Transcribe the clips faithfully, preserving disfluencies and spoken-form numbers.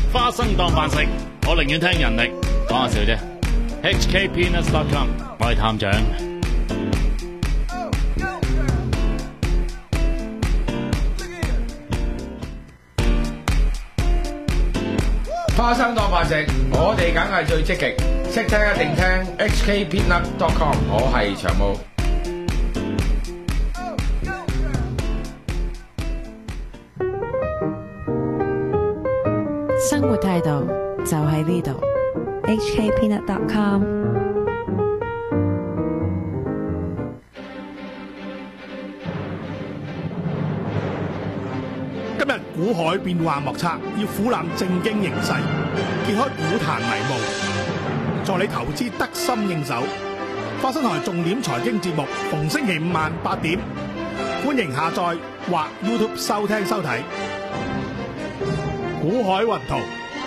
花生當飯食，我寧願聽人力。講下笑啫。H K Peanuts dot com， 我係探長。 花生當飯食，我哋梗係最積極，識聽一定聽 H K Peanuts dot com， 我係長毛。 生活態度就喺呢度 H K Peanuts dot com。 今日股海變幻莫測，要俯覽正經形勢，揭開股壇迷霧，助你投資得心應手。花生台重點財經節目，逢星期五晚八點，歡迎下載或 YouTube 收聽收睇。股海雲圖，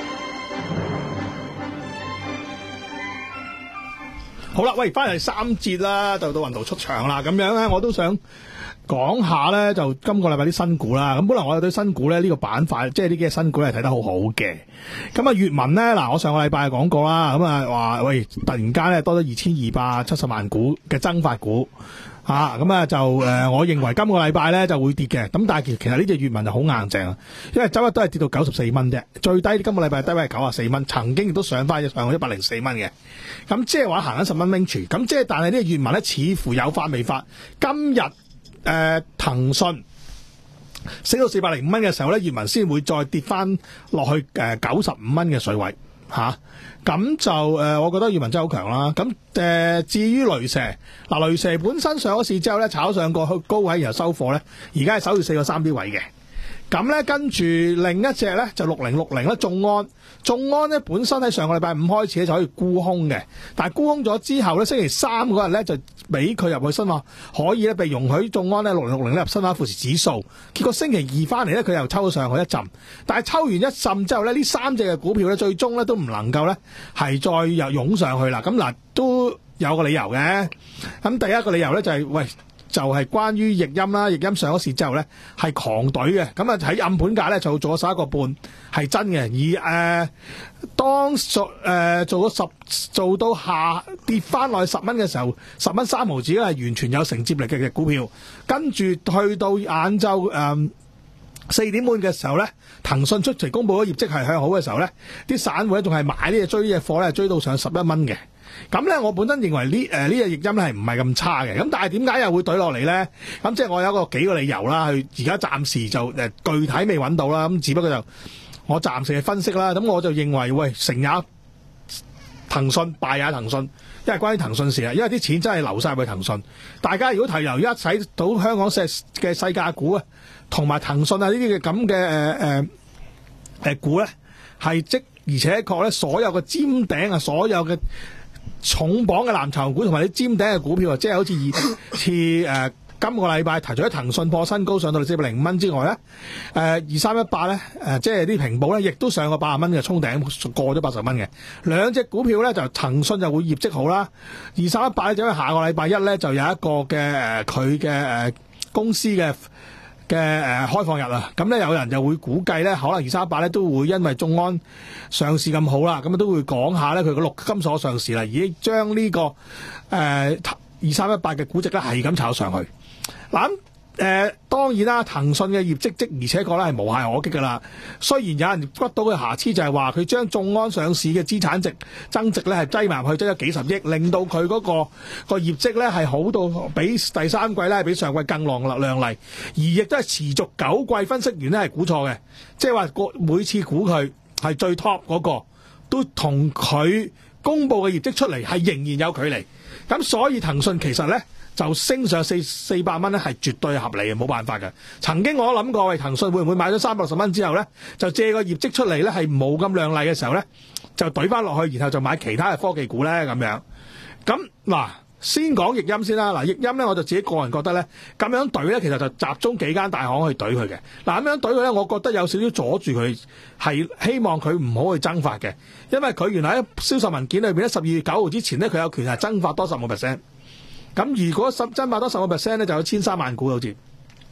好啦，喂，翻嚟三節啦，就到雲圖出場啦。咁樣咧，我都想講下咧，就今個禮拜啲新股啦。咁本來我哋對新股咧呢個板塊，即係呢幾隻新股係睇得好好嘅。咁啊，粵文咧，嗱，我上個禮拜講過啦，咁啊話喂，突然間咧多咗二千二百七十萬股嘅增發股。吓咁啊就誒、呃，我認為今個禮拜咧就會跌嘅，咁但係其其實呢隻粵文就好硬淨啊，因為周一都係跌到九十四蚊啫，最低今個禮拜低位係九十四蚊，曾經亦都上翻上一百零四蚊嘅，咁即係話行緊十蚊 range，咁即係但係呢隻粵文咧似乎有發未發，今日誒騰訊升到四百零五蚊嘅時候咧，粵文先會再跌翻落去誒九十五蚊嘅水位。吓，咁、啊、就誒、呃，我覺得粵文真係好強啦。咁誒、呃，至於雷蛇，嗱、呃、雷蛇本身上咗市之後咧，炒上過去高位，然後收貨咧，而家係守住四個三 B 位嘅。咁咧跟住另一隻咧就六零六零啦，眾安，眾安咧本身喺上個禮拜五開始咧就可以沽空嘅，但係沽空咗之後咧，星期三嗰日咧就俾佢入去新華，可以咧被容許眾安咧六零六零入新華富時指數，結果星期二翻嚟咧佢又抽咗上去一陣，但係抽完一陣之後咧，呢三隻嘅股票咧最終咧都唔能夠咧係再又湧上去啦。咁嗱都有個理由嘅，咁第一個理由咧就係、是、喂。就係、是、關於譯音啦，譯音上咗市之後咧係狂隊嘅，咁啊喺暗盤價咧就做咗十一個半係真嘅，而誒、呃、當做誒、呃、做咗十做到下跌翻落去十蚊嘅時候，十蚊三毫紙咧係完全有承接力嘅嘅股票，跟住去到晏晝誒四點半嘅時候咧，騰訊出嚟公佈咗業績係向好嘅時候咧，啲散戶咧仲係買呢隻追呢隻貨咧，追到上十一蚊嘅。咁咧，我本身認為呢誒呢隻譯音咧係唔係咁差嘅，咁但係點解又會懟落嚟咧？咁即係我有一個幾個理由啦，佢而家暫時就誒具體未揾到啦，咁只不過就我暫時嘅分析啦。咁我就認為喂，成也騰訊，敗也騰訊，因為關於騰訊事啊，因為啲錢真係流晒去騰訊。大家如果提留一睇到香港嘅嘅細價股啊，同埋騰訊啊呢啲嘅咁嘅誒誒誒股咧，係即而且確咧，所有嘅尖頂啊，所有嘅重磅嘅藍籌股同埋啲尖頂嘅股票啊，即係好似二似誒今個禮拜除咗騰訊破新高上到四百零五蚊之外咧，誒二三一八咧誒即係啲平保咧，亦都上過八十蚊嘅衝頂過咗八十蚊嘅兩隻股票咧，就騰訊就會業績好啦，二三一八咧就因為下個禮拜一咧就有一個嘅誒佢嘅誒公司嘅嘅誒開放日啊，咁咧有人就會估計咧，可能二三一八咧都會因為眾安上市咁好啦，咁啊都會講下咧佢個陸金所上市啦，已經將呢個誒二三一八嘅估值咧係咁炒上去。嗱咁誒當然啦，騰訊嘅業績即而且確咧係無懈可擊噶啦。雖然有人屈到嘅瑕疵就係話佢將眾安上市嘅資產值增值咧係擠埋入去，擠咗幾十億，令到佢嗰個個業績咧係好到比第三季咧係比上季更亮亮麗，而亦都係持續九季分析員咧係估錯嘅，即係話個每次估佢係最 top 嗰個，都同佢公佈嘅業績出嚟係仍然有距離。咁所以騰訊其實咧，就升上四四百蚊咧，係絕對合理嘅，冇辦法嘅。曾經我都諗過，喂，騰訊會唔會買咗三百六十蚊之後咧，就借個業績出嚟咧，係冇咁亮麗嘅時候咧，就懟翻落去，然後就買其他嘅科技股咧咁樣。咁嗱，先講譯音先啦。嗱，譯音咧，我就自己個人覺得咧，咁樣懟咧，其實就集中幾間大行去懟佢嘅。嗱，咁樣懟佢咧，我覺得有少少阻住佢，係希望佢唔好去增發嘅，因為佢原來喺銷售文件裏邊咧，十二月九號之前咧，佢有權係增發多十個 percent。咁如果增發多十個 percent 咧，就有千三萬股好似。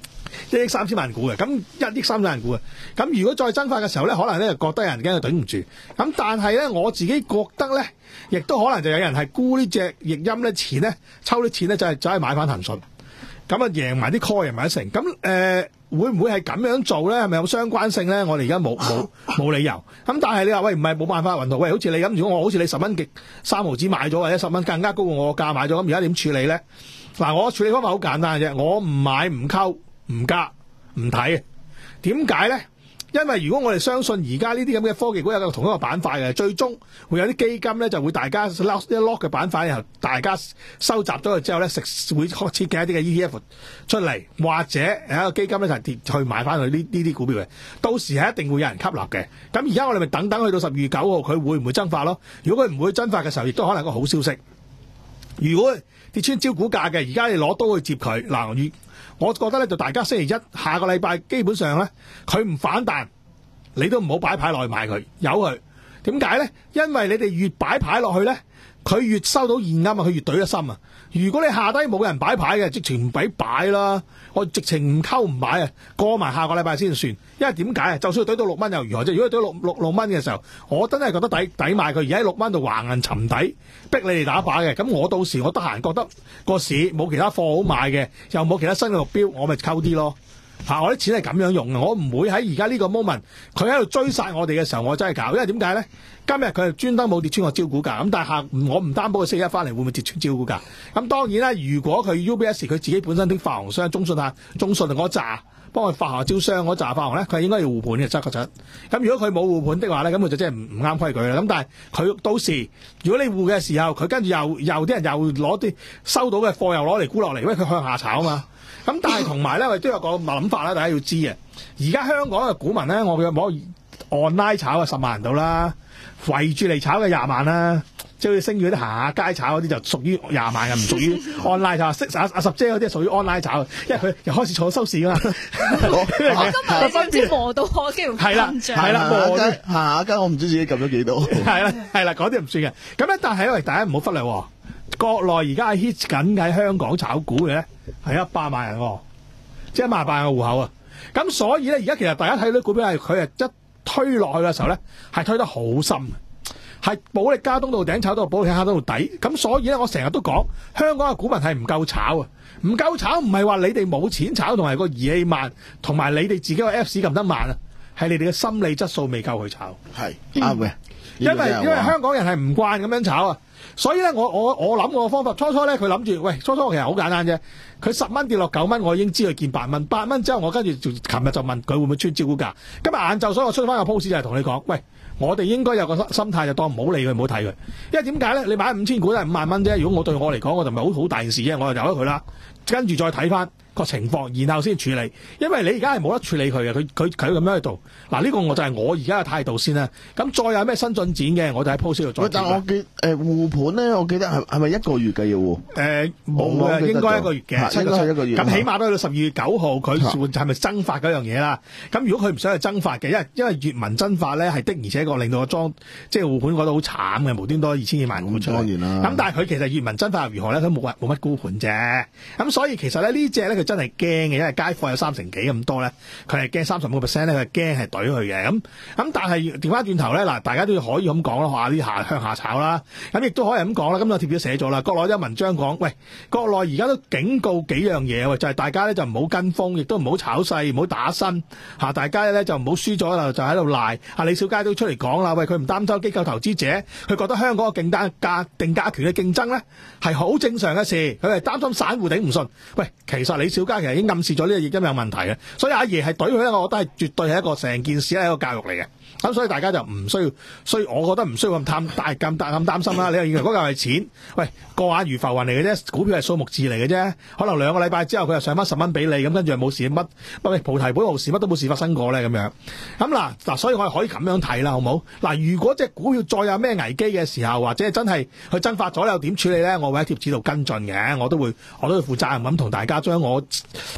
一億三千萬股嘅，咁一億三千萬股嘅，咁如果再增發嘅時候咧，可能咧就覺得有人驚佢頂唔住，咁但係咧我自己覺得咧，亦都可能就有人係沽呢隻譯音咧錢咧，抽啲錢咧就係走去買翻騰訊，咁啊贏埋啲 call 贏埋一成，咁誒、呃、會唔會係咁樣做咧？係咪有相關性咧？我哋而家冇冇冇理由，咁但係你話喂唔係冇辦法雲圖，喂好似你咁，如果我好似你十蚊極三毫子買咗，或者十蚊更加高過我個價買咗，咁而家點處理咧？嗱，我處理方法好簡單嘅啫，我唔買唔溝唔加唔睇，點解咧？因為如果我哋相信而家呢啲咁嘅科技股有個同一個板塊嘅，最終會有啲基金咧就會大家 lock 一 lock 嘅板塊，然後大家收集咗佢之後咧，食會設計一啲嘅 E T F 出嚟，或者有一個基金咧就係跌去買翻佢呢呢啲股票嘅，到時係一定會有人吸納嘅。咁而家我哋咪等等去到十二月九號，佢會唔會增發咯？如果佢唔會增發嘅時候，亦都可能係個好消息。如果跌穿招股價嘅，而家你攞刀去接佢嗱，我覺得咧就大家星期一下個禮拜基本上咧，佢唔反彈，你都唔好擺牌落去買佢，由佢。點解咧？因為你哋越擺牌落去咧，佢越收到現金啊，佢越懟得深啊。如果你下低冇人擺牌嘅，直情唔俾擺啦，我直情唔溝唔買啊，過埋下個禮拜先算。因為點解啊？就算佢懟到六蚊又如何啫？如果懟六六六蚊嘅時候，我真係覺得抵抵買佢。而家喺六蚊度橫行沉底，逼你哋打靶嘅。咁我到時我得閒覺得個市冇其他貨好買嘅，又冇其他新嘅目標，我咪溝啲咯。嚇、啊！我啲錢係咁樣用嘅，我唔會喺而家呢個 moment 佢喺度追殺我哋嘅時候，我真係搞。因為點解咧？今日佢係專登冇跌穿個招股價，咁但係下我唔擔保佢星期一翻嚟會唔會跌穿招股價。咁當然啦，如果佢 U B S 佢自己本身啲發行商中信啊、中信嗰紮幫佢發行招商嗰紮發行咧，佢係應該要護盤嘅，真確實。咁如果佢冇護盤的話咧，咁佢就真係唔唔啱規矩啦。咁但係佢到時如果你護嘅時候，佢跟住又又啲人又攞啲收到嘅貨又攞嚟沽落嚟，因為佢向下炒啊嘛。咁但係同埋咧，我哋都有個諗法啦，大家要知啊。而家香港嘅股民咧，我嘅冇 online 炒啊十萬人到啦，圍住嚟炒嘅廿萬啦，即係好似星宇嗰啲行下街炒嗰啲就屬於廿萬嘅，唔屬於 online 炒。識阿阿十姐嗰啲係屬於 online 炒，因為佢又開始坐收市㗎嘛。 我今日唔知磨到我幾乎係啦係啦，磨行下街我唔知自己撳咗幾多。 係啦係啦，嗰啲唔算嘅。咁咧，但係因為大家唔好忽略，國內而家係 hit 緊喺香港炒股嘅咧，係一百萬人，即係一萬八個戶口啊！咁所以咧，而家其實大家睇到啲股票係佢係一推落去嘅時候咧，係推得好深，係保力加東到頂炒到保力加東到底。咁所以咧，我成日都講香港嘅股民係唔夠炒啊！唔夠炒唔係話你哋冇錢炒，同埋個儀器慢，同埋你哋自己個 Apps 撳得慢啊，係你哋嘅心理質素未夠去炒。 係啱嘅， 因為因為香港人係唔慣咁樣炒啊。所以咧，我我我諗個方法，初初咧佢諗住，喂，初初其實好簡單啫。佢十蚊跌落九蚊，我已經知佢見八蚊。八蚊之後，我跟住就琴日就問佢會唔會穿招股價。今日晏晝，所以我出翻個 post 就係同你講，喂，我哋應該有個心態就當唔好理佢，唔好睇佢。因為點解咧？你買五千股都係五萬蚊啫。如果我對我嚟講，我就唔係好好大件事啫，我就由咗佢啦。跟住再睇翻個情況，然後先處理。因為你而家係冇得處理佢嘅，佢佢佢咁樣去做。嗱，呢個我就係我而家嘅態度先啦。咁再有咩新進展嘅，我就喺 post 度再。 但我記誒護盤咧，我記得係係咪一個月嘅要護？ 誒冇嘅，應該一個月嘅， 應該係一個月。 咁起碼都去到十二月九號，佢係咪增發嗰樣嘢啦？咁如果佢唔想去增發嘅，因為因為粵文增發咧係的，而且確令到個莊即係護盤覺得好慘嘅，無端多二千幾萬股出嚟。當然啦。咁但係佢其實粵文增發又如何咧？佢冇乜冇乜沽盤啫。咁所以其實咧呢隻咧佢真係驚嘅，因為街貨有三成幾咁多咧，佢係驚三十五個 percent 咧，佢係驚係懟佢嘅。咁咁但係調翻轉頭咧，嗱大家都可以咁講啦，話啲下向下炒啦。咁亦都可以咁講啦。咁個貼表寫咗啦，國內有文章講，喂，國內而家都警告幾樣嘢喎，就係、是、大家咧就唔好跟風，亦都唔好炒勢，唔好打新嚇，大家咧就唔好輸咗啦，就喺度賴。阿李小佳都出嚟講啦，喂，佢唔擔心機構投資者，佢覺得香港個競單價定價權嘅競爭咧係好正常嘅事，佢係擔心散戶頂唔順。喂，其實李小佳其實已經暗示咗呢個譯音有問題嘅，所以阿爺係懟佢咧，我覺得係絕對係一個成件事係一個教育嚟嘅。咁所以大家就唔需要，所以我覺得唔需要咁貪大咁大咁擔心啦。你又以為嗰嚿係錢，喂，過眼如浮雲嚟嘅啫，股票係數目字嚟嘅啫。可能兩個禮拜之後佢又上翻十蚊俾你，咁跟住又冇事乜，喂，菩提本無事，乜都冇事發生過咧咁樣。咁嗱嗱，所以我係可以咁樣睇啦，好冇？嗱，如果隻股票再有咩危機嘅時候，或者真係佢增發咗，又點處理咧？我會喺貼紙度跟進嘅，我都會我都會負責任咁同大家將我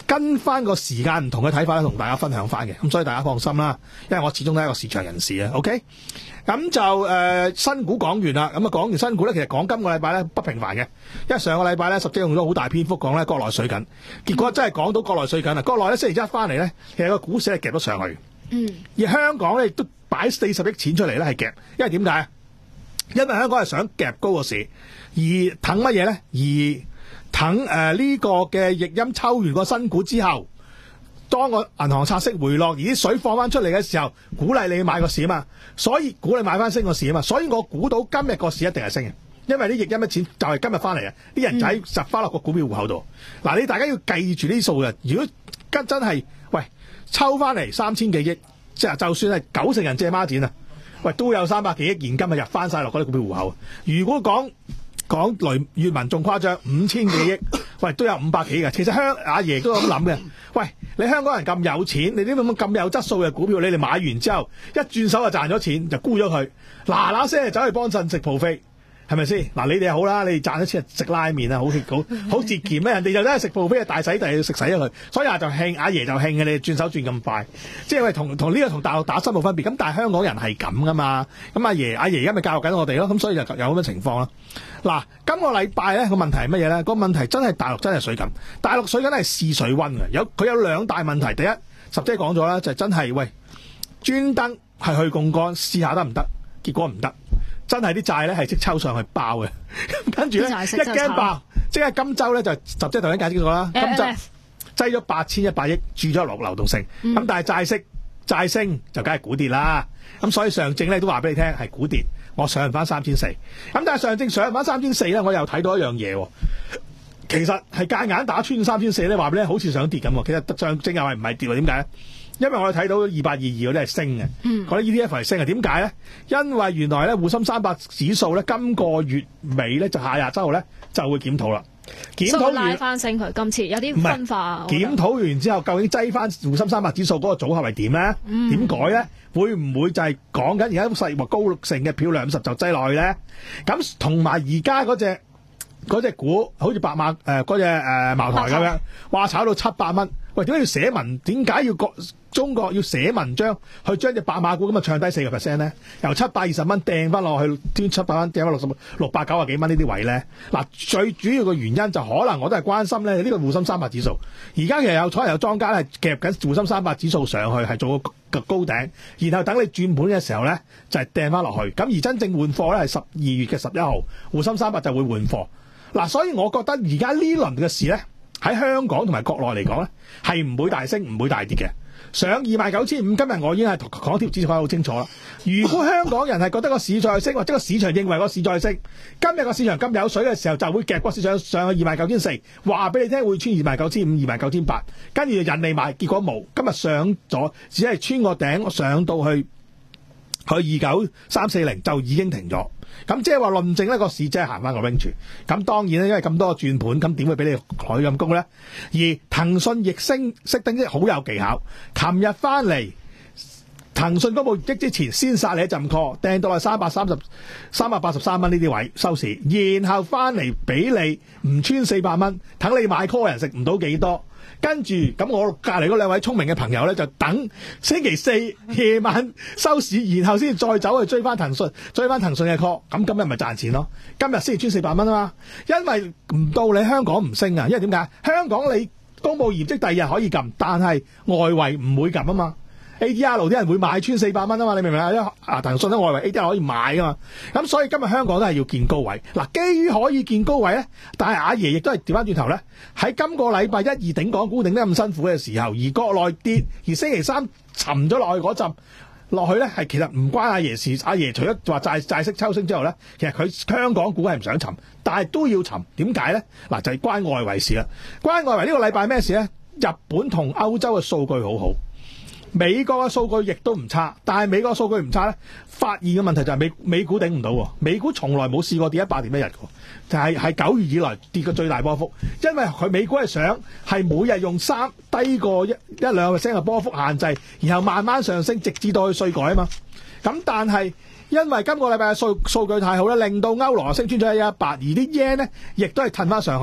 跟翻個時間唔同嘅睇法咧，同大家分享翻嘅，咁所以大家放心啦，因為我始終都係一個市場人士啊。OK， 咁就誒、呃、新股講完啦，咁啊講完新股咧，其實講今個禮拜咧不平凡嘅，因為上個禮拜咧十姐用咗好大篇幅講咧國內水緊，結果真係講到國內水緊啊！國內咧星期一翻嚟咧，其實個股市係夾咗上去， 嗯， 而香港咧亦都擺四十億錢出嚟咧係夾，因為點解？因為香港係想夾高個市，而等乜嘢咧？而等誒呢個嘅逆音抽完個新股之後，當個銀行拆息回落，而啲水放翻出嚟嘅時候，鼓勵你買個市啊嘛，所以鼓勵買翻升個市啊嘛，所以我估到今日個市一定係升嘅，因為啲逆音嘅錢就係今日翻嚟啊，啲人仔實翻落個股票戶口度。嗱、嗯，你大家要記住呢啲數嘅，如果真真係喂抽翻嚟三千幾億，即係就算係九成人借孖展啊，喂都有三百幾億現金啊入翻晒落嗰啲股票戶口。如果講講雷粵文仲誇張，五千幾億，喂都有五百幾嘅。其實香阿爺都咁諗嘅。喂，你香港人咁有錢，你啲咁咁有質素嘅股票，你哋買完之後一轉手就賺咗錢，就沽咗佢，嗱嗱聲就走去幫襯食 buffet，係咪先？嗱，你哋好啦，你哋賺咗錢食拉麵啊，好好好節儉咩？人哋就真係食 buffet大洗地要食洗咗佢，所以啊就興，阿爺就興嘅，你轉手轉咁快，即係喂同同呢個同大陸打新冇分別。咁但係香港人係咁噶嘛，咁阿爺阿爺而家咪教育緊我哋咯，咁所以就有咁嘅情況啦。嗱，今個禮拜咧個問題係乜嘢咧？個問題真係大陸真係水緊，大陸水緊係試水溫嘅，有佢有兩大問題。第一，十姐講咗啦，就係、真係喂專登係去槓桿試下得唔得？結果唔得，真係啲債咧係即抽上去爆嘅，跟住咧一驚爆，即係金州咧就十姐頭先解釋咗啦，金州擠咗八千一百億注咗落流動性，咁、嗯、但係債息債升就梗係股跌啦。咁所以上證咧都話俾你聽係股跌。我上翻三千四，咁但係上證上翻三千四咧，我又睇到一樣嘢，其實係夾硬打穿三千四咧，話俾你好似想跌咁。其實上證又係唔係跌？點解咧？因為我哋睇到二八二二嗰啲係升嘅，嗰啲 E T F 係升嘅。點解咧？因為原來咧滬深三百指數咧今個月尾咧就下廿週號咧就會檢討啦。檢討完拉翻升佢，今次有啲分化。 檢討完之後，究竟擠翻滬深三百指數嗰個組合係點咧？點、嗯、改咧？會唔會就係講緊而家細或高盛嘅漂亮五十就擠落去咧？咁同埋而家嗰隻嗰隻股，好似白馬誒嗰隻誒茅台咁樣，話炒到七百蚊。喂，點解要寫文？點解要國中國要寫文章去將隻白馬股咁啊唱低四個 percent 咧？由七百二十蚊掟翻落去，端七百蚊掟翻六十六百九啊幾蚊呢啲位咧？嗱，最主要嘅原因就可能我都係關心咧呢個滬深三百指數。而家其實有所有莊家係夾緊滬深三百指數上去，係做個高頂，然後等你轉盤嘅時候咧就係掟翻落去。咁而真正換貨咧係十二月嘅十一號，滬深三百就會換貨。嗱，所以我覺得而家呢輪嘅事咧，喺香港同埋國內嚟講咧，係唔會大升，唔會大跌嘅。上二萬九千五，今日我已經係港貼指數講得好清楚啦。如果香港人係覺得個市再升，或者個市場認為個市再升，今日個市場咁有水嘅時候，就會夾個市場上去二萬九千四，話俾你聽會穿二萬九千五、二萬九千八，跟住就引你買，結果冇。今日上咗，只係穿個頂上到去去二九三四零就已經停咗。咁即係話論證呢個市真係行翻個 range。咁當然咧，因為咁多個轉盤，咁點會俾你海咁高咧？而騰訊逆升熄燈即係好有技巧。琴日翻嚟，騰訊公布業績之前先殺你一陣 call， 掟到係三百三十、三百八十三蚊呢啲位收市，然後翻嚟俾你唔穿四百蚊，等你買 call 人食唔到幾多。跟住咁，我隔離嗰兩位聰明嘅朋友咧，就等星期四夜晚收市，然後先再走去追翻騰訊，追翻騰訊嘅 call。咁今日咪賺錢咯？今日先至穿四百蚊啊嘛，因為唔到你香港唔升啊，因為點解？香港你公佈業績第二日可以撳，但係外圍唔會撳啊嘛。A D R 啲人會買穿四百蚊啊嘛，你明唔明啊？因為啊騰訊喺外圍 A D R 可以買啊嘛，咁所以今日香港都係要見高位。嗱，基於可以見高位咧，但係阿爺亦都係調翻轉頭咧，喺今個禮拜一二頂港股頂得咁辛苦嘅時候，而國內跌，而星期三沉咗落去嗰陣落去咧，係其實唔關阿爺事。阿爺除咗話債債息抽升之後咧，其實佢香港股係唔想沉，但係都要沉。點解咧？嗱，就係關外圍事啦。關外圍呢個禮拜咩事咧？日本同歐洲嘅數據好好。美國嘅數據亦都唔差，但係美國數據唔差咧，發現嘅問題就係美美股頂唔到，美股從來冇試過跌一百點一日嘅，就係係九月以來跌嘅最大波幅，因為佢美股係想係每日用三低過一一兩個 percent 嘅波幅限制，然後慢慢上升，直至到去稅改啊嘛。咁但係因為今個禮拜嘅數數據太好咧，令到歐羅升穿咗一一八，而啲 yen 咧亦都係褪翻上去。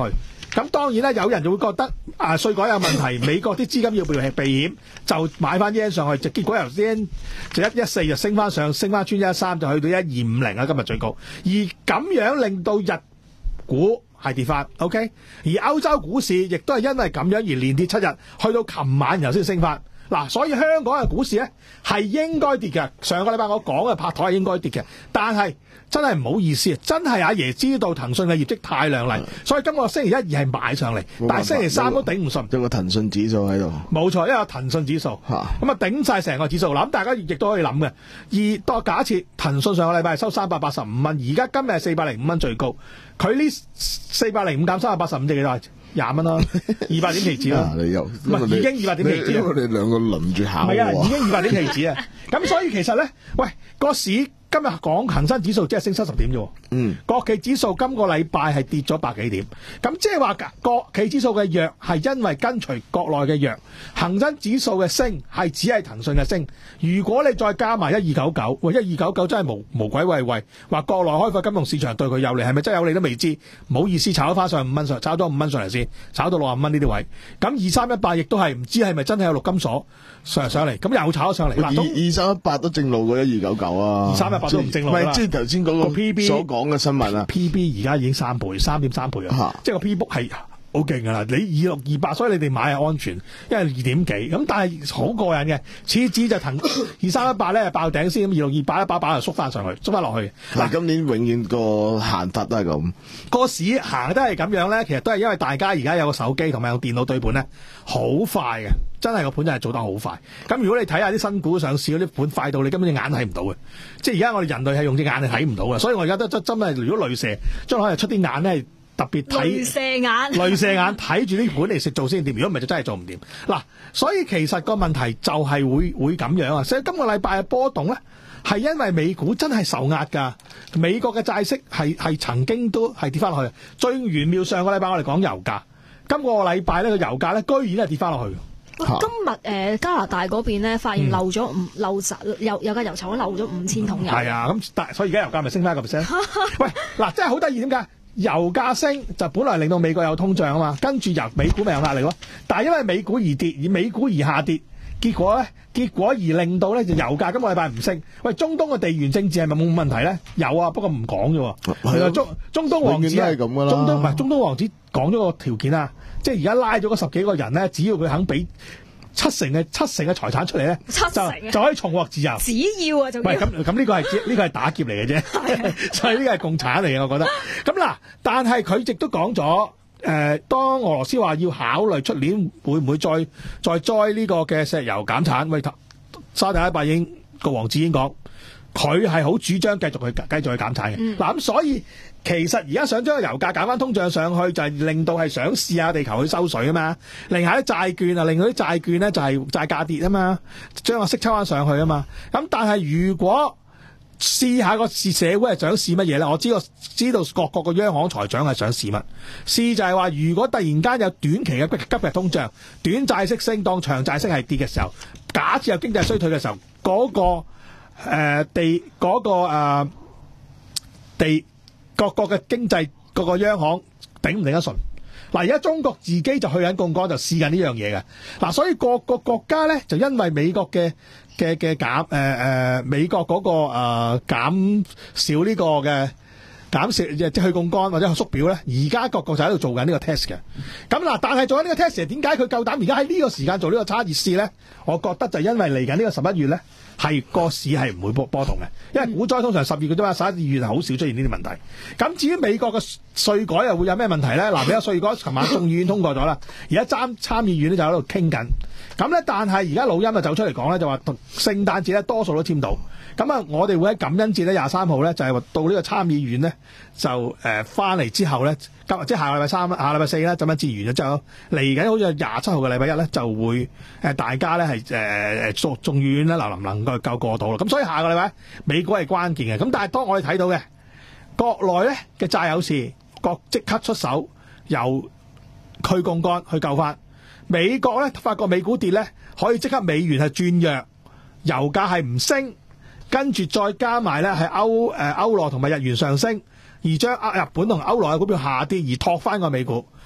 咁當然咧，有人就會覺得啊稅改有問題，美國啲資金要避避險，就買翻 yen 上去，就結果由 yen 就一一四就升翻上，升翻穿一一三就去到一二五零啦，今日最高。而咁樣令到日股係跌翻 ，OK？ 而歐洲股市亦都係因為咁樣而連跌七日，去到琴晚然後先升翻。嗱，所以香港嘅股市咧係應該跌嘅。上個禮拜我講嘅拍台係應該跌嘅，但係真係唔好意思，真係阿爺知道騰訊嘅業績太亮麗，所以今個星期一二係買上嚟，但係星期三都頂唔順。 有個騰訊指數喺度， 冇錯，因為有騰訊指數，咁啊頂晒成個指數。嗱，咁大家亦都可以諗嘅。而當假設騰訊上個禮拜係收三百八十五蚊，而家今日係四百零五蚊最高，佢呢四百零五減三百八十五即係幾多？廿蚊咯，二百點期指啦， 你又唔係已經二百點期指啊！ 因為你兩個輪住考， 唔係啊，已經二百點期指啊！咁所以其實咧，喂個市。今日講恒生指數只係升七十點啫，嗯，國企指數今個禮拜係跌咗百幾點，咁即係話國企指數嘅弱係因為跟隨國內嘅弱，恒生指數嘅升係只係騰訊嘅升。如果你再加埋一二九九，喂一二九九真係無無鬼畏畏，話國內開發金融市場對佢有利，係咪真係有利都未知，唔好意思炒咗翻上五蚊上，炒咗五蚊上嚟先，炒到六十五蚊呢啲位。咁二三一八亦都係唔知係咪真係有陸金所上上嚟，咁又炒咗上嚟。 二二三一八都正路過一二九九啊， 二三一八都唔正路啦。 唔係即係頭先嗰個 P B 所講嘅新聞啊 ，P B 而家已經三倍，三點三倍啊，即係個 P book 係好勁噶啦。你二六二八，所以你哋買係安全，因為二點幾咁，但係好過癮嘅。次子就騰二三一八咧爆頂先，咁二六二八一把把就縮翻上去，縮翻落去。 嗱，今年永遠個行法都係咁， 個市行得係咁樣咧，其實都係因為大家而家有個手機同埋有電腦對盤咧，好快嘅。真係個盤真係做得好快，咁如果你睇下啲新股上市嗰啲盤快到你根本隻眼睇唔到嘅，即係而家我哋人類係用隻眼係睇唔到嘅，所以我而家都真真係如果雷射將來出啲眼咧特別睇雷射眼， 雷射眼睇住啲盤嚟食做先掂，如果唔係就真係做唔掂。嗱，所以其實個問題就係會會咁樣啊，所以今個禮拜嘅波動咧係因為美股真係受壓㗎，美國嘅債息係係曾經都係跌翻落去，最玄妙上個禮拜我哋講油價，今個禮拜呢個油價咧居然係跌翻落去。 今日誒、呃、加拿大嗰邊咧，發現漏咗五漏有有架油廠漏咗五千桶油。係啊，咁但所以而家油價咪升翻一個 percent？ 喂，嗱，真係好得意，點解油價升就本來令到美國有通脹啊嘛，跟住由美股咪有壓力咯。但係因為美股而跌，而美股而下跌，結果咧，結果而令到咧就油價今個禮拜唔升。喂，中東嘅地緣政治係咪冇問題咧？有啊，不過唔講啫。係啊，中中東王子係咁噶啦。中東唔係中東王子講咗個條件啊。即係而家拉咗嗰十幾個人咧，只要佢肯俾七成嘅七成嘅財產出嚟咧，就就可以重獲自由。 只要啊，就喂咁咁呢個係呢個係打劫嚟嘅啫，所以呢個係共產嚟嘅，我覺得。咁嗱，但係佢亦都講咗，誒，當俄羅斯話要考慮出年會唔會再再栽呢個嘅石油減產，喂，沙特阿拉伯已經個王子已經講，佢係好主張繼續去繼續去減產嘅。嗱、嗯，咁所以。其實而家想將個油價減翻通脹上去，就係、是、令到係想試下地球去收水啊嘛，令下啲債券啊，令到啲債券咧就係債價跌啊嘛，將個息抽翻上去啊嘛。咁但係如果試下個社會係想試乜嘢咧？我知道知道各國嘅央行財長係想試乜？試就係話，如果突然間有短期嘅急劇通脹，短債息升當長債息係跌嘅時候，假設有經濟衰退嘅時候，嗰、那個、呃、地嗰、那個、呃、地。各國嘅經濟，各個央行頂唔頂得順？嗱，而家中國自己就去緊槓桿，就試緊呢樣嘢嘅。嗱，所以各個國家咧就因為美國嘅嘅嘅減誒誒美國嗰、那個誒、呃、減少呢個嘅減少即係去槓桿或者去縮表咧，而家各國就喺度做緊呢個 test 嘅。咁嗱，但係做緊呢個 test，點解佢夠膽而家喺呢個時間做呢個差熱試咧？我覺得就因為嚟緊呢個十一月咧。係個市係唔會波波動嘅，因為股災通常十月嘅啫嘛，十一二月係好少出現呢啲問題。咁至於美國嘅稅改又會有咩問題咧？嗱，比較稅改，琴晚眾議院通過咗啦，而家參參議院咧就喺度傾緊。咁咧，但係而家老陰就走出嚟講咧，就話聖誕節咧多數都簽到。咁啊，我哋會喺感恩節咧廿三號咧就係、是、話到呢個參議院咧就誒翻嚟之後咧，今即係下個禮拜三、下禮拜四咧，咁樣節完咗之後，嚟緊好似廿七號嘅禮拜一咧就會誒大家咧係誒誒眾眾議院咧能唔能夠夠過到啦？咁所以下個禮拜美股係關鍵嘅。咁但係當我哋睇到嘅國內咧嘅債有事，國即刻出手由去槓桿去救翻。美國咧發覺美股跌咧，可以即刻美元係轉弱，油價係唔升，跟住再加埋咧係歐誒歐羅同埋日元上升，而將日本同歐羅嘅股票下跌而托翻個美股。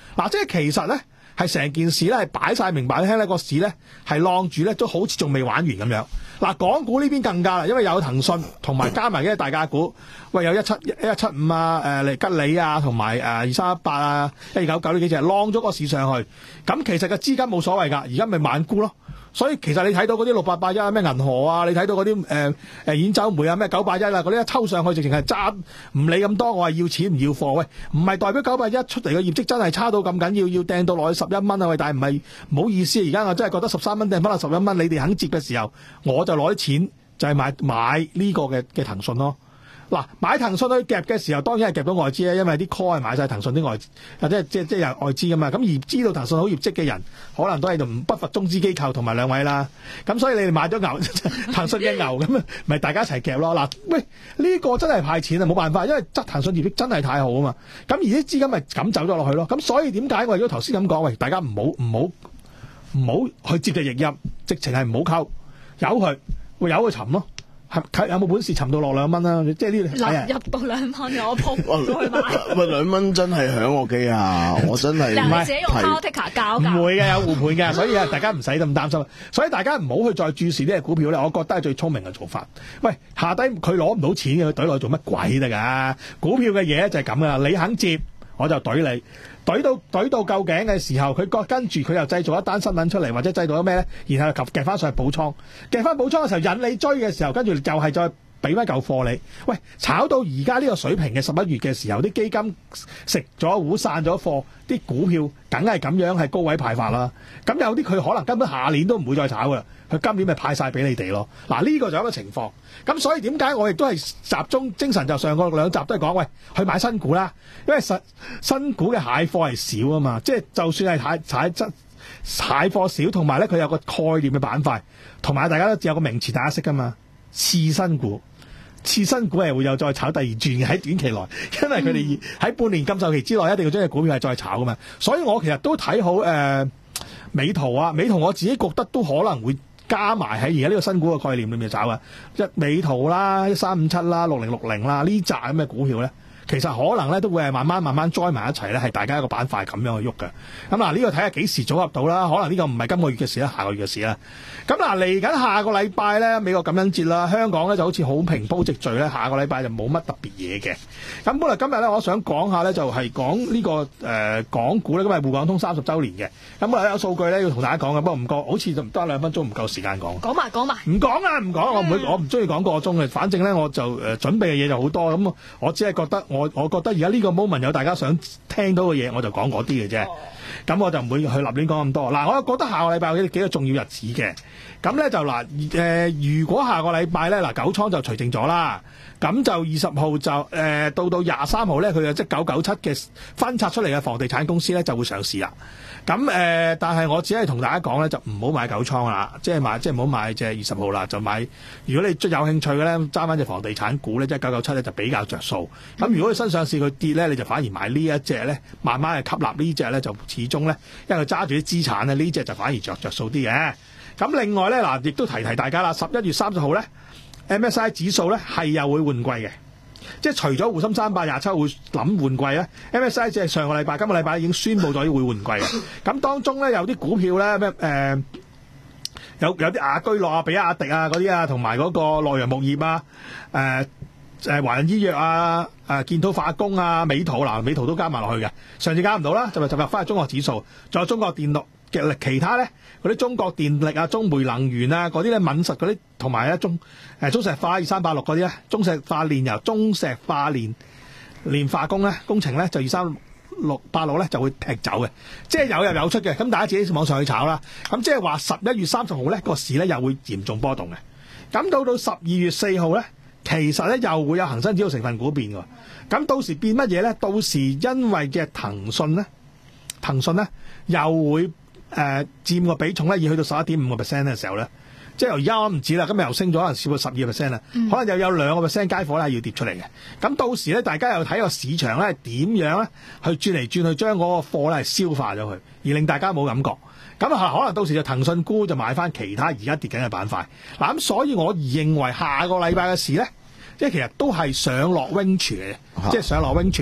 嗱，即係其實咧係成件事咧係擺晒明擺聽咧個市咧係晾住咧都好似仲未玩完咁樣。嗱，港股呢邊更加啦，因為有騰訊同埋加埋嘅大價股，喂有一七一一七五啊，誒嚟吉利啊，同埋誒二三一八啊，一二九九呢幾隻晾咗個市上去。咁其實個資金冇所謂㗎，而家咪晚沽咯。所以其實你睇到嗰啲六八八一啊，咩銀河啊，你睇到嗰啲誒誒兗州煤啊，咩九八一啊，嗰啲一抽上去直情係揸唔理咁多，我係要錢唔要貨。喂，唔係代表九八一出嚟嘅業績真係差到咁緊要，要掟到落去十一蚊啊！喂，但係唔係唔好意思，而家我真係覺得十三蚊掟翻落十一蚊，你哋肯接嘅時候，我就攞啲錢就係買買呢個嘅嘅騰訊咯。嗱，買騰訊去夾嘅時候，當然係夾到外資咧，因為啲 call 係買晒騰訊啲外，或者即係即係有外資噶嘛。咁而知道騰訊好業績嘅人，可能都係度不乏中資機構同埋兩位啦。咁所以你哋買咗牛騰訊嘅牛，咁咪大家一齊夾咯。嗱，喂，呢、呢個真係派錢啊，冇辦法，因為質騰訊業績真係太好啊嘛。咁而啲資金咪咁走咗落去咯。咁所以點解我如果頭先咁講，喂，大家唔好唔好唔好去接隻逆音，直情係唔好溝，由佢，會由佢沉咯。係有冇本事沉到落兩蚊啦？即係呢入入到兩蚊，我撲咗去買。 喂，兩蚊真係響我機啊！我真係你自己用 Power Ticker 教㗎？ 唔會嘅，有護盤嘅，所以大家唔使咁擔心。所以大家唔好去再注視呢隻股票咧，我覺得係最聰明嘅做法。喂，下低佢攞唔到錢嘅，佢懟落去做乜鬼得㗎？股票嘅嘢就係咁噶啦，你肯接我就懟你。懟到懟到夠頸嘅時候，佢跟住佢又製造一單新聞出嚟，或者製造咗咩咧？然後夾翻上去補倉，夾翻補倉嘅時候引你追嘅時候，跟住就係再俾翻嚿貨你。喂，炒到而家呢個水平嘅十一月嘅時候，啲基金食咗糊散咗貨，啲股票梗係咁樣係高位派發啦。咁有啲佢可能根本下年都唔會再炒噶啦，佢今年咪派晒俾你哋咯。嗱，呢個就係一個情況。咁所以點解我亦都係集中精神，就上個兩集都係講，喂，去買新股啦，因為實新股嘅蟹貨係少啊嘛，即係就算係蟹蟹蟹貨少，同埋咧佢有個概念嘅板塊，同埋大家都有個名詞大家識噶嘛，次新股。次新股係會有再炒第二轉嘅，喺短期內，因為佢哋喺半年禁售期之內一定要將隻股票係再炒噶嘛，所以我其實都睇好誒、呃、美圖啊，美圖我自己覺得都可能會加埋喺而家呢個新股嘅概念裏面炒啊，一美圖啦、一三五七啦、六零六零啦呢扎咁嘅股票咧，其實可能咧都會係慢慢慢慢 join 埋一齊咧，係大家一個板塊咁樣去喐嘅。咁嗱，呢個睇下幾時組合到啦，可能呢個唔係今個月嘅事啦，下個月嘅事啦。咁嗱，嚟緊下個禮拜咧，美國感恩節啦，香港咧就好似好平鋪直敍咧，下個禮拜就冇乜特別嘢嘅。咁本來今日咧，我想講下咧，就係講呢個誒、呃、港股咧，今日滬港通三十週年嘅。咁我有數據咧要同大家講嘅，不過唔夠，好似就唔得兩分鐘，唔夠時間講。 講埋講埋， 唔講啊，唔講，我唔會，我唔中意講個鐘嘅。反正咧，我就誒、呃、準備嘅嘢就好多，咁我只係覺得我我覺得而家呢個 moment 有大家想聽到嘅嘢，我就講嗰啲嘅啫。咁、哦、我就唔會去立亂講咁多。嗱，我又覺得下個禮拜有幾個重要日子嘅。咁咧就嗱，誒、呃，如果下個禮拜咧，嗱，九倉就除淨咗啦。咁就二十號就誒、呃、到到廿三號咧，佢嘅即九九七嘅分拆出嚟嘅房地產公司咧就會上市啦。咁誒、呃，但係我只係同大家講咧，就唔好買九倉啦，即係買即係唔好買隻二十號啦，就買。如果你有興趣嘅咧，揸翻隻房地產股咧，即係九九七咧就比較着數。咁如果佢新上市佢跌咧，你就反而買呢一隻咧，慢慢係吸納呢隻咧，就始終咧，因為佢揸住啲資產咧，呢隻就反而着着數啲嘅。咁另外咧，嗱，亦都提提大家啦，十一月三十號咧 ，M S I 指數咧係又會換季嘅，即係除咗滬深三百廿七會諗換季咧 ，M S I 只係上個禮拜、今個禮拜已經宣布咗會換季嘅。咁當中咧有啲股票咧咩誒，有有啲雅居樂啊、比亞迪啊嗰啲啊，同埋嗰個洛陽鉬業啊、誒誒華潤醫藥啊、誒建滔化工啊、美圖嗱，美圖都加埋落去嘅。上次加唔到啦，就咪就入翻去中國指數，仲有中國電力。其他咧嗰啲中國電力啊、中煤能源啊嗰啲咧敏實嗰啲，同埋咧中誒中石化二三八六嗰啲咧，中石化煉油、中石化煉煉化工咧工程咧就二三六八六咧就會踢走嘅，即係有入有出嘅。咁大家自己網上去炒啦。咁即係話十一月三十號咧個市咧又會嚴重波動嘅。咁到到十二月四號咧，其實咧又會有恒生指數成分股變嘅。咁到時變乜嘢咧？到時因為嘅騰訊咧，騰訊咧又會。誒、呃、佔個比重咧，要去到十一點五個 percent 嘅時候咧，即係由而家我唔止啦，今日又升咗，可能超過十二個 percent 啦，可能又有兩個 percent 街貨咧要跌出嚟嘅。咁到時咧，大家又睇個市場咧點樣咧去轉嚟轉去，將嗰個貨咧消化咗佢，而令大家冇感覺。咁啊，可能到時就騰訊沽就買翻其他而家跌緊嘅板塊。嗱，咁所以我認為下個禮拜嘅事咧，即係其實都係上落 range 嘅，即係上落 range。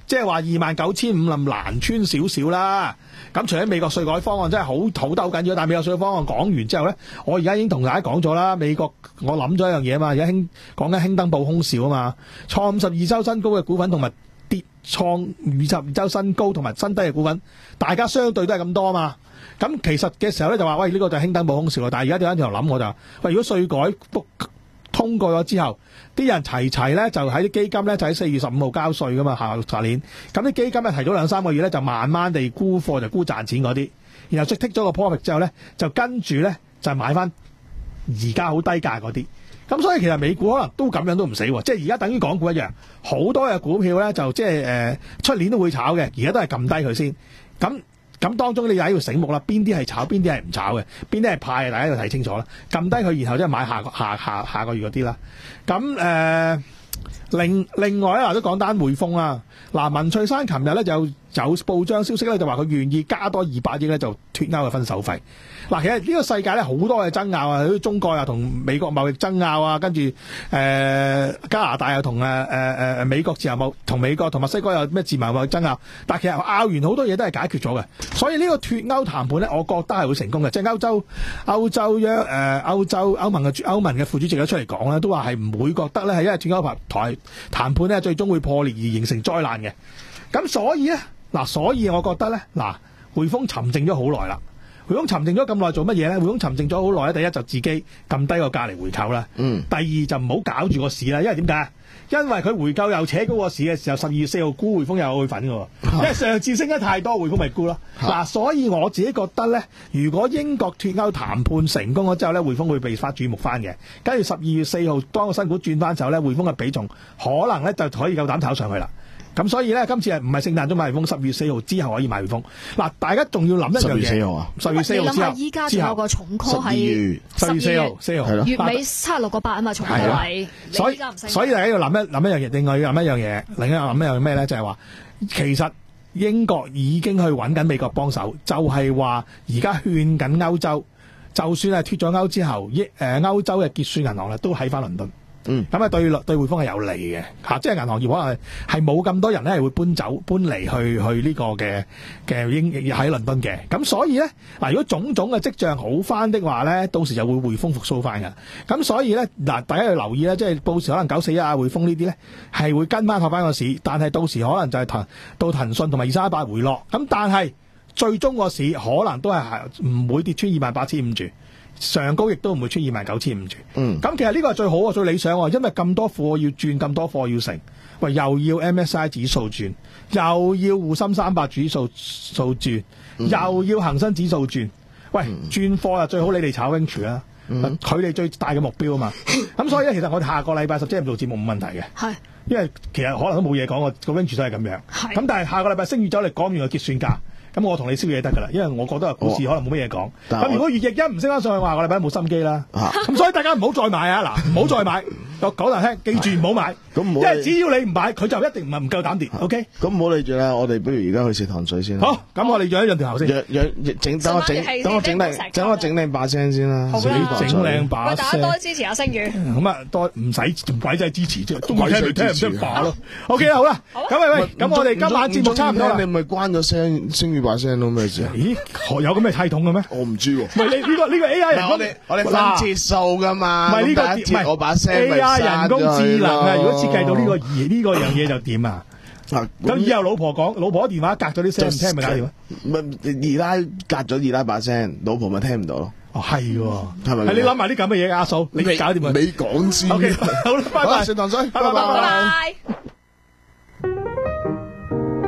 即係話二萬九千五冧難穿少少啦。咁除咗美國稅改方案真係好好兜緊要，但係美國稅改方案講完之後咧，我而家已經同大家講咗啦。美國我諗咗一樣嘢啊嘛，而家興講緊興登報空少啊嘛，創五十二周新高嘅股份同埋跌創二十二周新高同埋新低嘅股份，大家相對都係咁多啊嘛。咁其實嘅時候咧就話喂，呢、這個就係興登報空少啦。但係而家點解就諗我就話喂，如果稅改通過咗之後，啲人齊齊咧就喺啲基金咧就喺四月十五號交稅噶嘛，下下年。咁啲基金咧提早兩三個月咧就慢慢地沽貨，就沽賺錢嗰啲，然後即剔咗個 profit 之後咧，就跟住咧就買翻而家好低價嗰啲。咁所以其實美股可能都咁樣都唔死喎，即係而家等於港股一樣，好多嘅股票咧就即係誒出年都會炒嘅，而家都係撳低佢先。咁咁當中你又要醒目啦，邊啲係炒，邊啲係唔炒嘅，邊啲係派嘅，大家要睇清楚啦。撳低佢，然後即係買下個下下下個月嗰啲啦。咁誒、呃、另另外咧，嗱都講單匯豐啦。嗱，文翠珊琴日咧就有報章消息咧，就話佢願意加多二百億咧，就脫歐嘅分手費。嗱，其實呢個世界咧好多嘅爭拗啊，好似中國又同美國貿易爭拗啊，跟住誒、呃、加拿大又同誒誒誒美國自由貿同美國同墨西哥有咩自由貿易爭拗，但係其實拗完好多嘢都係解決咗嘅。所以呢個脫歐談判咧，我覺得係會成功嘅。即係歐洲歐洲約誒歐洲歐盟嘅歐盟嘅副主席咧出嚟講咧，都話係唔會覺得咧係因為脫歐台談判咧最終會破裂而形成災難嘅。咁所以咧嗱，所以我覺得咧嗱，匯豐沉靜咗好耐啦。匯豐沉靜咗咁耐做乜嘢咧？匯豐沉靜咗好耐咧，第一就自己撳低個價嚟回購啦。嗯。第二就唔好搞住個市啦，因為點解？因為佢回購又扯高個市嘅時候，十二月四號沽匯豐又有佢份㗎喎。因為上次升得太多，匯豐咪沽咯。嗱，所以我自己覺得咧，如果英國脫歐談判成功咗之後咧，匯豐會被發注目翻嘅。跟住十二月四號當個新股轉翻時候咧，匯豐嘅比重可能咧就可以夠膽炒上去啦。咁所以咧，今次係唔係聖誕鐘買匯豐？十月四號之後可以買匯豐。嗱，大家仲要諗一樣嘢。十月四號啊！十月四號之後，依家仲有個重 call 係十月四號，四號月尾七十六個八啊嘛，重 call 係。 所以所以大家要諗一諗一樣嘢，另外要諗一樣嘢，另一諗一樣咩咧？就係話，其實英國已經去揾緊美國幫手，就係話而家勸緊歐洲，就算係脫咗歐之後，益誒歐洲嘅結算銀行咧都喺翻倫敦。嗯，咁啊對對匯豐係有利嘅嚇，即係銀行業可能係冇咁多人咧係會搬走搬離去去呢個嘅嘅英喺倫敦嘅，咁所以咧嗱，如果種種嘅跡象好翻的話咧，到時就會匯豐復甦翻㗎。咁所以咧嗱，大家要留意咧，即係到時可能九四一啊匯豐呢啲咧係會跟翻學翻個市，但係到時可能就係騰到騰訊同埋二三一八回落，咁但係最終個市可能都係唔會跌穿二萬八千五住。上高亦都唔會穿二萬九千五住，嗯，咁其實呢個係最好啊，最理想喎，因為咁多貨要轉，咁多貨要成，喂，又要 M S I 指數轉，又要滬深三百指數數轉，嗯、又要恒生指數轉，喂，嗯、轉貨啊最好你哋炒 Venture 啦，佢哋最大嘅目標啊嘛，咁所以咧，其實我哋下個禮拜十即係做節目冇問題嘅，係，因為其實可能都冇嘢講，個 Venture 都係咁樣，係，咁但係下個禮拜升完咗，你講完個結算價。咁我同你燒嘢得噶啦，因為我覺得股市可能冇乜嘢講。咁如果月逆一唔升翻上去，話個禮拜冇心機啦。咁所以大家唔好再買啊！嗱，唔好再買。我講難聽，記住唔好買。咁因為只要你唔買，佢就一定唔係唔夠膽跌。OK。咁唔好理住啦，我哋不如而家去食糖水先。好，咁我哋養一養條喉先。養養整等我整等我整靚等我整靚把聲先啦。整靚把聲。大家多支持阿星宇。咁啊，多唔使仲鬼仔支持啫，都鬼聽唔聽唔聽把咯。OK 啦，好啦。咁喂喂，咁我哋今晚節目差唔多啦。你咪關咗聲，星宇把聲咯咩事啊？咦，有咁嘅系統嘅咩？我唔知喎。唔係你呢個呢個 A I 人工，我哋我哋分節數噶嘛。唔係呢個唔係我把聲 A I 人工智能啊！如果設計到呢個儀呢個樣嘢就點啊？咁以後老婆講，老婆電話隔咗啲聲唔聽咪搞掂啊？咪二奶隔咗二奶把聲，老婆咪聽唔到咯。哦，係喎，係咪？係你諗埋啲咁嘅嘢，阿嫂，你搞掂佢。你講先。O K，好啦，拜拜，食糖水，拜拜，拜拜。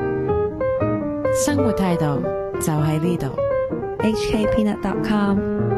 生活態度就喺呢度。 H K Peanut dot com